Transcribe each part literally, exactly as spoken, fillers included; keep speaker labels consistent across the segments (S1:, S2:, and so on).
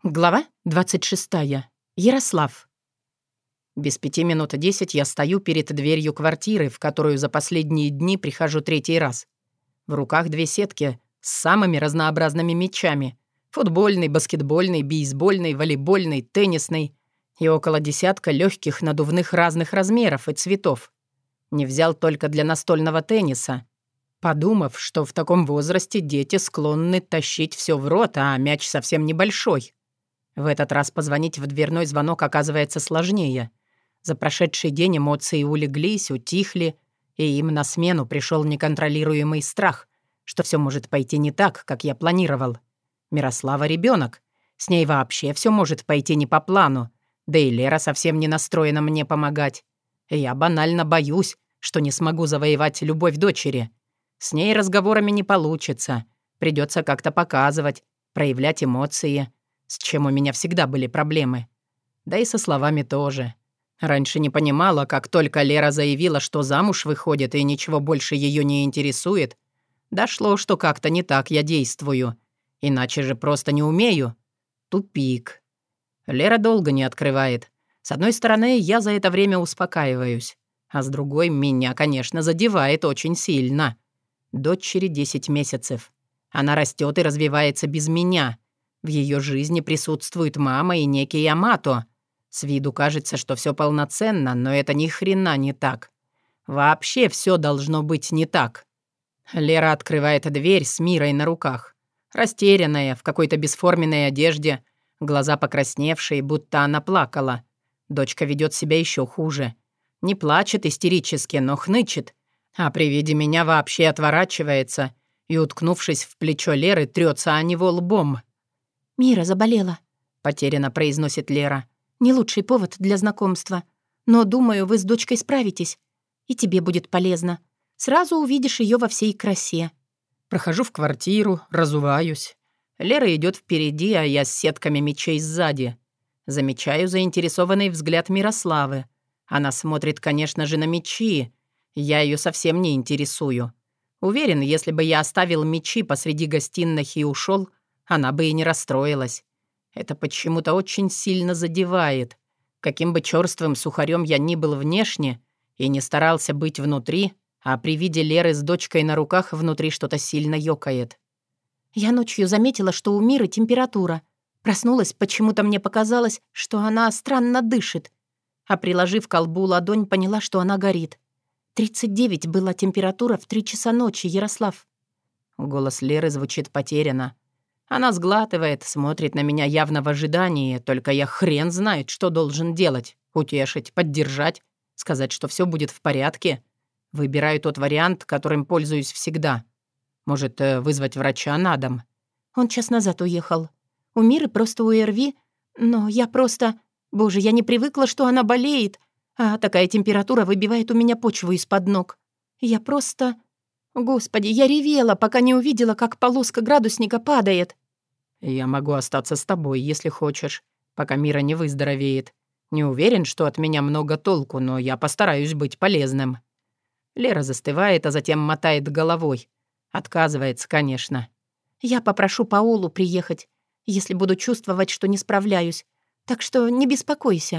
S1: Глава двадцать шестая. Ярослав. Без пяти минут десять я стою перед дверью квартиры, в которую за последние дни прихожу третий раз. В руках две сетки с самыми разнообразными мячами. Футбольный, баскетбольный, бейсбольный, волейбольный, теннисный. И около десятка легких надувных разных размеров и цветов. Не взял только для настольного тенниса. Подумав, что в таком возрасте дети склонны тащить все в рот, а мяч совсем небольшой. В этот раз позвонить в дверной звонок оказывается сложнее. За прошедший день эмоции улеглись, утихли, и им на смену пришел неконтролируемый страх, что все может пойти не так, как я планировал. Мирослава — ребенок. С ней вообще все может пойти не по плану. Да и Лера совсем не настроена мне помогать. Я банально боюсь, что не смогу завоевать любовь дочери. С ней разговорами не получится. Придется как-то показывать, проявлять эмоции, с чем у меня всегда были проблемы. Да и со словами тоже. Раньше не понимала, как только Лера заявила, что замуж выходит и ничего больше ее не интересует, дошло, что как-то не так я действую. Иначе же просто не умею. Тупик. Лера долго не открывает. С одной стороны, я за это время успокаиваюсь, а с другой, меня, конечно, задевает очень сильно. Дочери десять месяцев. Она растет и развивается без меня. В ее жизни присутствует мама и некий Ямато. С виду кажется, что все полноценно, но это ни хрена не так. Вообще все должно быть не так. Лера открывает дверь с Мирой на руках. Растерянная, в какой-то бесформенной одежде, глаза покрасневшие, будто она плакала. Дочка ведет себя еще хуже. Не плачет истерически, но хнычет. А при виде меня вообще отворачивается и, уткнувшись в плечо Леры, трется о него лбом.
S2: «Мира заболела», —
S1: потерянно произносит Лера.
S2: «Не лучший повод для знакомства. Но, думаю, вы с дочкой справитесь. И тебе будет полезно. Сразу увидишь ее во всей красе».
S1: Прохожу в квартиру, разуваюсь. Лера идет впереди, а я с сетками мечей сзади. Замечаю заинтересованный взгляд Мирославы. Она смотрит, конечно же, на мечи. Я ее совсем не интересую. Уверен, если бы я оставил мечи посреди гостиной и ушел, она бы и не расстроилась. Это почему-то очень сильно задевает. Каким бы чёрствым сухарем я ни был внешне и не старался быть внутри, а при виде Леры с дочкой на руках внутри что-то сильно ёкает.
S2: «Я ночью заметила, что у Миры температура. Проснулась, почему-то мне показалось, что она странно дышит. А приложив к колбу ладонь, поняла, что она горит. тридцать девять была температура в три часа ночи, Ярослав».
S1: Голос Леры звучит потерянно. Она сглатывает, смотрит на меня явно в ожидании, только я хрен знает, что должен делать. Утешить, поддержать, сказать, что все будет в порядке. Выбираю тот вариант, которым пользуюсь всегда. Может, вызвать врача на дом?
S2: Он час назад уехал. У Миры просто ОРВИ, но я просто... Боже, я не привыкла, что она болеет, а такая температура выбивает у меня почву из-под ног. Я просто... Господи, я ревела, пока не увидела, как полоска градусника падает.
S1: «Я могу остаться с тобой, если хочешь, пока Мира не выздоровеет. Не уверен, что от меня много толку, но я постараюсь быть полезным». Лера застывает, а затем мотает головой. Отказывается, конечно.
S2: «Я попрошу Паолу приехать, если буду чувствовать, что не справляюсь. Так что не беспокойся».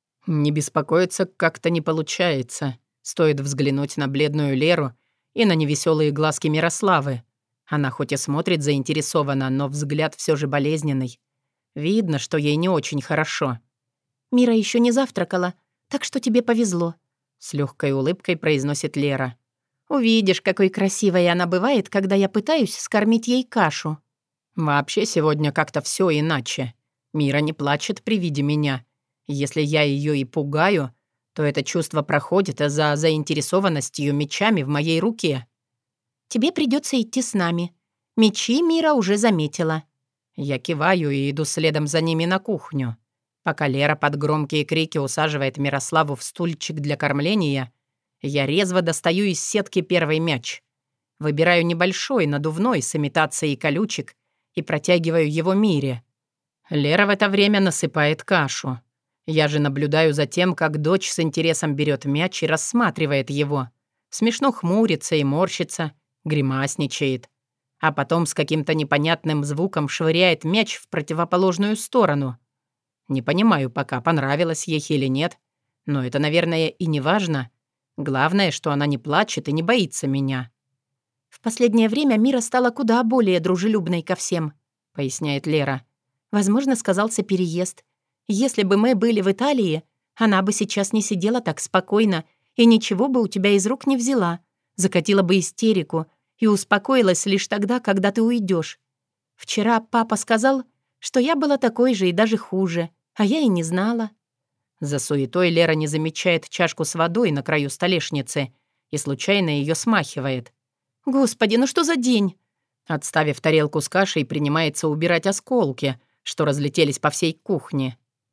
S1: Не беспокоиться как-то не получается. Стоит взглянуть на бледную Леру и на невеселые глазки Мирославы. Она хоть и смотрит заинтересованно, но взгляд все же болезненный. Видно, что ей не очень хорошо.
S2: «Мира еще не завтракала, так что тебе повезло», —
S1: с легкой улыбкой произносит Лера.
S2: «Увидишь, какой красивой она бывает, когда я пытаюсь скормить ей кашу».
S1: Вообще сегодня как-то все иначе. Мира не плачет при виде меня. Если я ее и пугаю, то это чувство проходит за заинтересованностью мечами в моей руке.
S2: «Тебе придется идти с нами. Мечи Мира уже заметила».
S1: Я киваю и иду следом за ними на кухню. Пока Лера под громкие крики усаживает Мирославу в стульчик для кормления, я резво достаю из сетки первый мяч. Выбираю небольшой, надувной, с имитацией колючек и протягиваю его Мире. Лера в это время насыпает кашу. Я же наблюдаю за тем, как дочь с интересом берет мяч и рассматривает его. Смешно хмурится и морщится, гримасничает. а потом с каким-то непонятным звуком швыряет мяч в противоположную сторону. Не понимаю пока, понравилось ей или нет, но это, наверное, и не важно. Главное, что она не плачет и не боится меня.
S2: «В последнее время Мира стала куда более дружелюбной ко всем», — поясняет Лера. «Возможно, сказался переезд. Если бы мы были в Италии, она бы сейчас не сидела так спокойно и ничего бы у тебя из рук не взяла, закатила бы истерику и успокоилась лишь тогда, когда ты уйдешь. Вчера папа сказал, что я была такой же и даже хуже, а я и не знала».
S1: За суетой Лера не замечает чашку с водой на краю столешницы и случайно ее смахивает.
S2: «Господи, ну что за день?»
S1: Отставив тарелку с кашей, принимается убирать осколки, что разлетелись по всей кухне.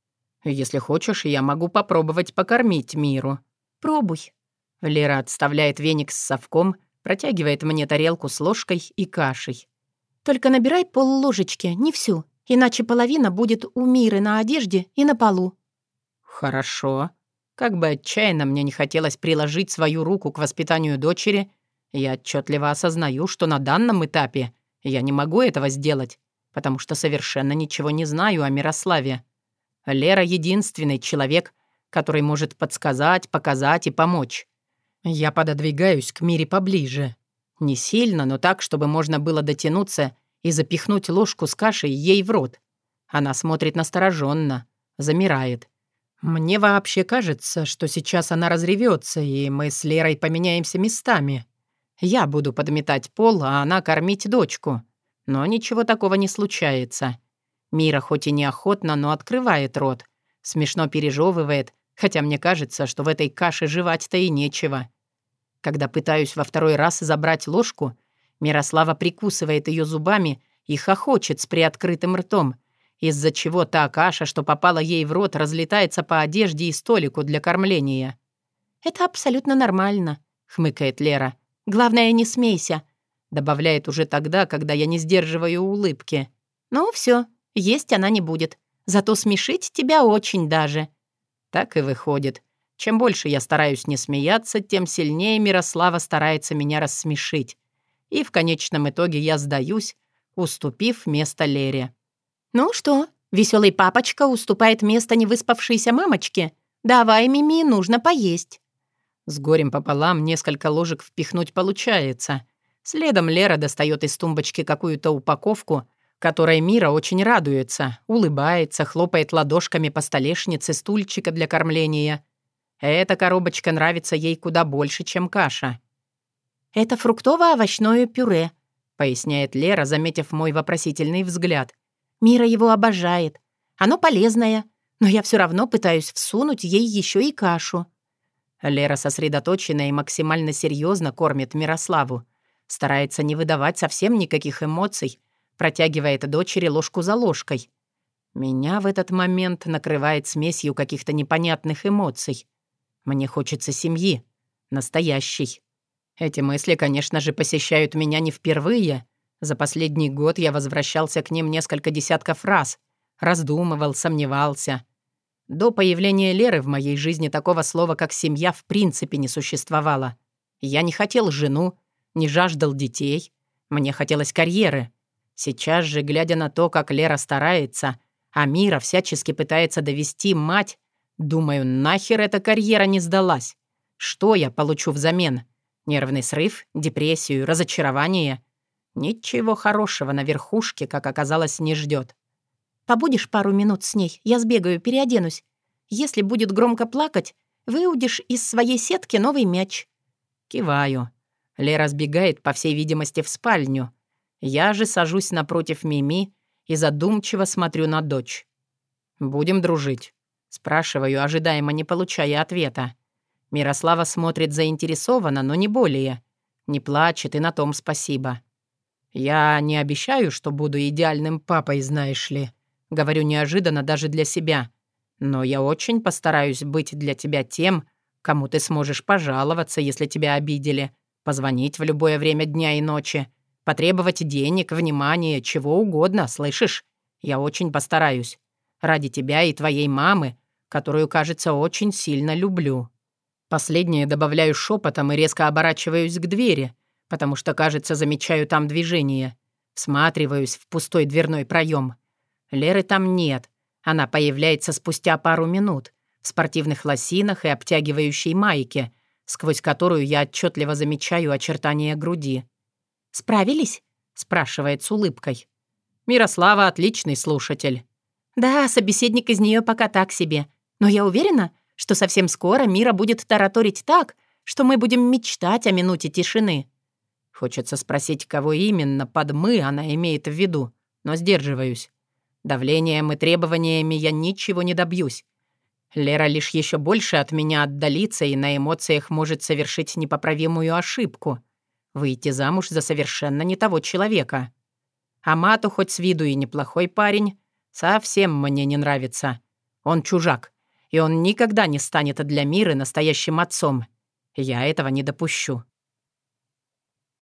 S1: «Если хочешь, я могу попробовать покормить Миру».
S2: «Пробуй».
S1: Лера отставляет веник с совком, протягивает мне тарелку с ложкой и кашей.
S2: «Только набирай пол-ложечки, не всю, иначе половина будет у Миры на одежде и на полу».
S1: «Хорошо». Как бы отчаянно мне не хотелось приложить свою руку к воспитанию дочери, я отчетливо осознаю, что на данном этапе я не могу этого сделать, потому что совершенно ничего не знаю о Мирославе. Лера — единственный человек, который может подсказать, показать и помочь. Я пододвигаюсь к Мире поближе. Не сильно, но так, чтобы можно было дотянуться и запихнуть ложку с кашей ей в рот. Она смотрит настороженно, замирает. Мне вообще кажется, что сейчас она разревется, и мы с Лерой поменяемся местами. Я буду подметать пол, а она кормить дочку. Но ничего такого не случается. Мира хоть и неохотно, но открывает рот. Смешно пережевывает, хотя мне кажется, что в этой каше жевать-то и нечего. Когда пытаюсь во второй раз забрать ложку, Мирослава прикусывает ее зубами и хохочет с приоткрытым ртом, из-за чего та каша, что попала ей в рот, разлетается по одежде и столику для кормления.
S2: «Это абсолютно нормально», — хмыкает Лера. «Главное, не смейся», — добавляет уже тогда, когда я не сдерживаю улыбки. «Ну все, есть она не будет. Зато смешить тебя очень даже».
S1: Так и выходит. Чем больше я стараюсь не смеяться, тем сильнее Мирослава старается меня рассмешить. И в конечном итоге я сдаюсь, уступив место Лере.
S2: «Ну что, веселый папочка уступает место невыспавшейся мамочке? Давай, Мими, нужно поесть».
S1: С горем пополам несколько ложек впихнуть получается. Следом Лера достает из тумбочки какую-то упаковку, которой Мира очень радуется, улыбается, хлопает ладошками по столешнице стульчика для кормления. Эта коробочка нравится ей куда больше, чем каша.
S2: «Это фруктово-овощное пюре», —
S1: поясняет Лера, заметив мой вопросительный взгляд.
S2: «Мира его обожает. Оно полезное, но я все равно пытаюсь всунуть ей еще и кашу».
S1: Лера сосредоточена и максимально серьезно кормит Мирославу. Старается не выдавать совсем никаких эмоций, протягивает дочери ложку за ложкой. Меня в этот момент накрывает смесью каких-то непонятных эмоций. Мне хочется семьи. Настоящей. Эти мысли, конечно же, посещают меня не впервые. За последний год я возвращался к ним несколько десятков раз. Раздумывал, сомневался. До появления Леры в моей жизни такого слова, как «семья», в принципе не существовало. Я не хотел жену, не жаждал детей. Мне хотелось карьеры. Сейчас же, глядя на то, как Лера старается, а Мира всячески пытается довести мать, думаю, нахер эта карьера не сдалась. Что я получу взамен? Нервный срыв, депрессию, разочарование? Ничего хорошего на верхушке, как оказалось, не ждет.
S2: «Побудешь пару минут с ней, я сбегаю, переоденусь. Если будет громко плакать, выудишь из своей сетки новый мяч».
S1: Киваю. Лера сбегает, по всей видимости, в спальню. Я же сажусь напротив Мими и задумчиво смотрю на дочь. «Будем дружить?» Спрашиваю, ожидаемо не получая ответа. Мирослава смотрит заинтересованно, но не более. Не плачет, и на том спасибо. «Я не обещаю, что буду идеальным папой, знаешь ли». Говорю неожиданно даже для себя. «Но я очень постараюсь быть для тебя тем, кому ты сможешь пожаловаться, если тебя обидели, позвонить в любое время дня и ночи, потребовать денег, внимания, чего угодно, слышишь? Я очень постараюсь. Ради тебя и твоей мамы, которую, кажется, очень сильно люблю». Последнее добавляю шепотом и резко оборачиваюсь к двери, потому что, кажется, замечаю там движение. Всматриваюсь в пустой дверной проем. Леры там нет. Она появляется спустя пару минут в спортивных лосинах и обтягивающей майке, сквозь которую я отчетливо замечаю очертания груди.
S2: «Справились?» —
S1: спрашивает с улыбкой. Мирослава — отличный слушатель.
S2: «Да, собеседник из нее пока так себе. Но я уверена, что совсем скоро Мира будет тараторить так, что мы будем мечтать о минуте тишины».
S1: Хочется спросить, кого именно под «мы» она имеет в виду, но сдерживаюсь. Давлением и требованиями я ничего не добьюсь. Лера лишь еще больше от меня отдалится и на эмоциях может совершить непоправимую ошибку — выйти замуж за совершенно не того человека. Амату, хоть с виду и неплохой парень, совсем мне не нравится. Он чужак, и он никогда не станет для Миры настоящим отцом. Я этого не допущу.